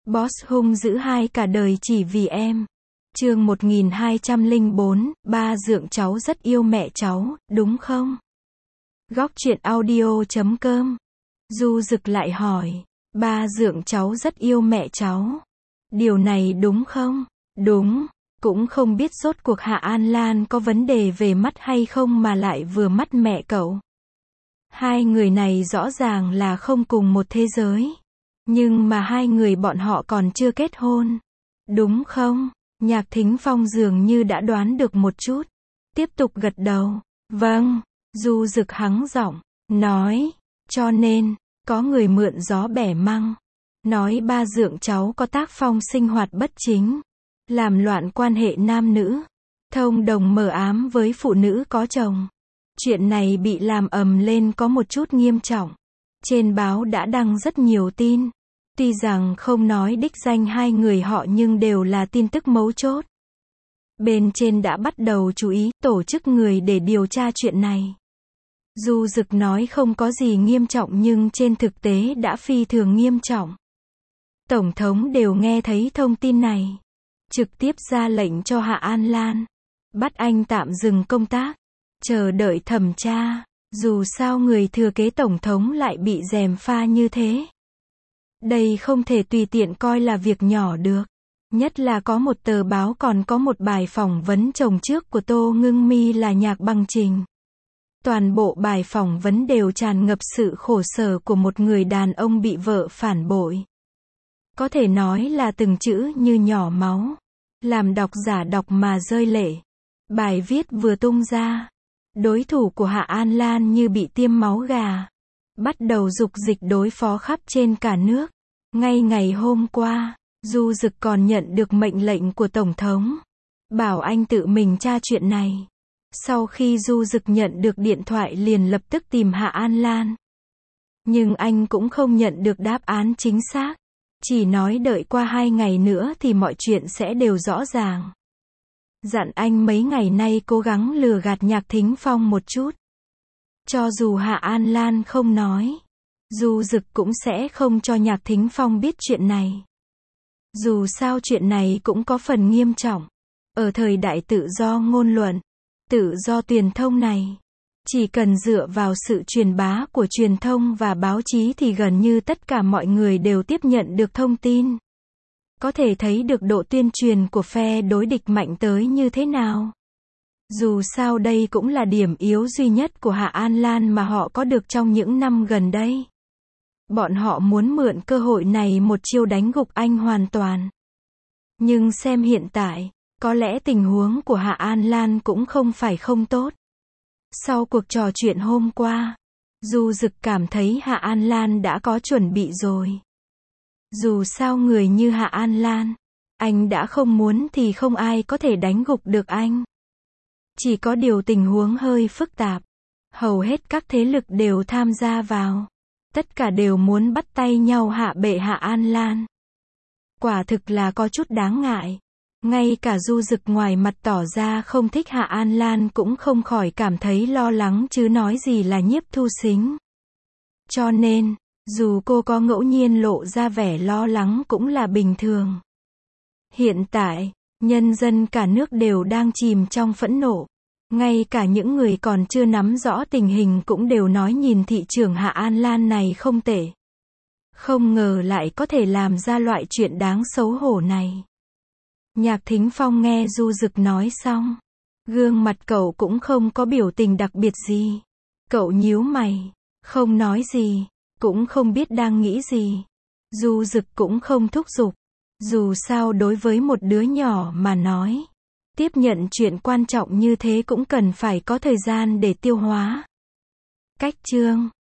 Boss hung dữ hai cả đời chỉ vì em. Chương 1204, ba dượng cháu rất yêu mẹ cháu, đúng không? Góc truyện audio.com. Du Dực lại hỏi, ba dượng cháu rất yêu mẹ cháu. Điều này đúng không? Đúng. Cũng không biết rốt cuộc Hạ An Lan có vấn đề về mắt hay không mà lại vừa mắt mẹ cậu. Hai người này rõ ràng là không cùng một thế giới. Nhưng mà hai người bọn họ còn chưa kết hôn. Đúng không? Nhạc Thính Phong dường như đã đoán được một chút. Tiếp tục gật đầu. Vâng. Du Dực hắng giọng, nói. Cho nên, có người mượn gió bẻ măng. Nói ba dượng cháu có tác phong sinh hoạt bất chính. Làm loạn quan hệ nam nữ. Thông đồng mờ ám với phụ nữ có chồng. Chuyện này bị làm ầm lên có một chút nghiêm trọng. Trên báo đã đăng rất nhiều tin. Tuy rằng không nói đích danh hai người họ nhưng đều là tin tức mấu chốt. Bên trên đã bắt đầu chú ý tổ chức người để điều tra chuyện này. Du Dực nói không có gì nghiêm trọng nhưng trên thực tế đã phi thường nghiêm trọng. Tổng thống đều nghe thấy thông tin này. Trực tiếp ra lệnh cho Hạ An Lan. Bắt anh tạm dừng công tác. Chờ đợi thẩm tra. Dù sao người thừa kế tổng thống lại bị gièm pha như thế. Đây không thể tùy tiện coi là việc nhỏ được. Nhất là có một tờ báo còn có một bài phỏng vấn chồng trước của Tô Ngưng Mi là Nhạc Bằng Trình. Toàn bộ bài phỏng vấn đều tràn ngập sự khổ sở của một người đàn ông bị vợ phản bội. Có thể nói là từng chữ như nhỏ máu. Làm độc giả đọc mà rơi lệ. Bài viết vừa tung ra. Đối thủ của Hạ An Lan như bị tiêm máu gà. Bắt đầu dục dịch đối phó khắp trên cả nước. Ngay ngày hôm qua, Du Dực còn nhận được mệnh lệnh của Tổng thống. Bảo anh tự mình tra chuyện này. Sau khi Du Dực nhận được điện thoại liền lập tức tìm Hạ An Lan. Nhưng anh cũng không nhận được đáp án chính xác. Chỉ nói đợi qua 2 ngày nữa thì mọi chuyện sẽ đều rõ ràng. Dặn anh mấy ngày nay cố gắng lừa gạt Nhạc Thính Phong một chút. Cho dù Hạ An Lan không nói, Du Dực cũng sẽ không cho Nhạc Thính Phong biết chuyện này. Dù sao chuyện này cũng có phần nghiêm trọng. Ở thời đại tự do ngôn luận, tự do truyền thông này, chỉ cần dựa vào sự truyền bá của truyền thông và báo chí thì gần như tất cả mọi người đều tiếp nhận được thông tin. Có thể thấy được độ tuyên truyền của phe đối địch mạnh tới như thế nào. Dù sao đây cũng là điểm yếu duy nhất của Hạ An Lan mà họ có được trong những năm gần đây. Bọn họ muốn mượn cơ hội này một chiêu đánh gục anh hoàn toàn. Nhưng xem hiện tại, có lẽ tình huống của Hạ An Lan cũng không phải không tốt. Sau cuộc trò chuyện hôm qua, Du Dực cảm thấy Hạ An Lan đã có chuẩn bị rồi. Dù sao người như Hạ An Lan, anh đã không muốn thì không ai có thể đánh gục được anh. Chỉ có điều tình huống hơi phức tạp. Hầu hết các thế lực đều tham gia vào. Tất cả đều muốn bắt tay nhau hạ bệ Hạ An Lan. Quả thực là có chút đáng ngại. Ngay cả Du Dực ngoài mặt tỏ ra không thích Hạ An Lan cũng không khỏi cảm thấy lo lắng chứ nói gì là Nhiếp Thu Sính. Cho nên, dù cô có ngẫu nhiên lộ ra vẻ lo lắng cũng là bình thường. Hiện tại, nhân dân cả nước đều đang chìm trong phẫn nộ. Ngay cả những người còn chưa nắm rõ tình hình cũng đều nói nhìn thị trưởng Hạ An Lan này không tệ. Không ngờ lại có thể làm ra loại chuyện đáng xấu hổ này. Nhạc Thính Phong nghe Du Dực nói xong. Gương mặt cậu cũng không có biểu tình đặc biệt gì. Cậu nhíu mày. Không nói gì. Cũng không biết đang nghĩ gì. Du Dực cũng không thúc giục. Dù sao đối với một đứa nhỏ mà nói. Tiếp nhận chuyện quan trọng như thế cũng cần phải có thời gian để tiêu hóa. Cách chương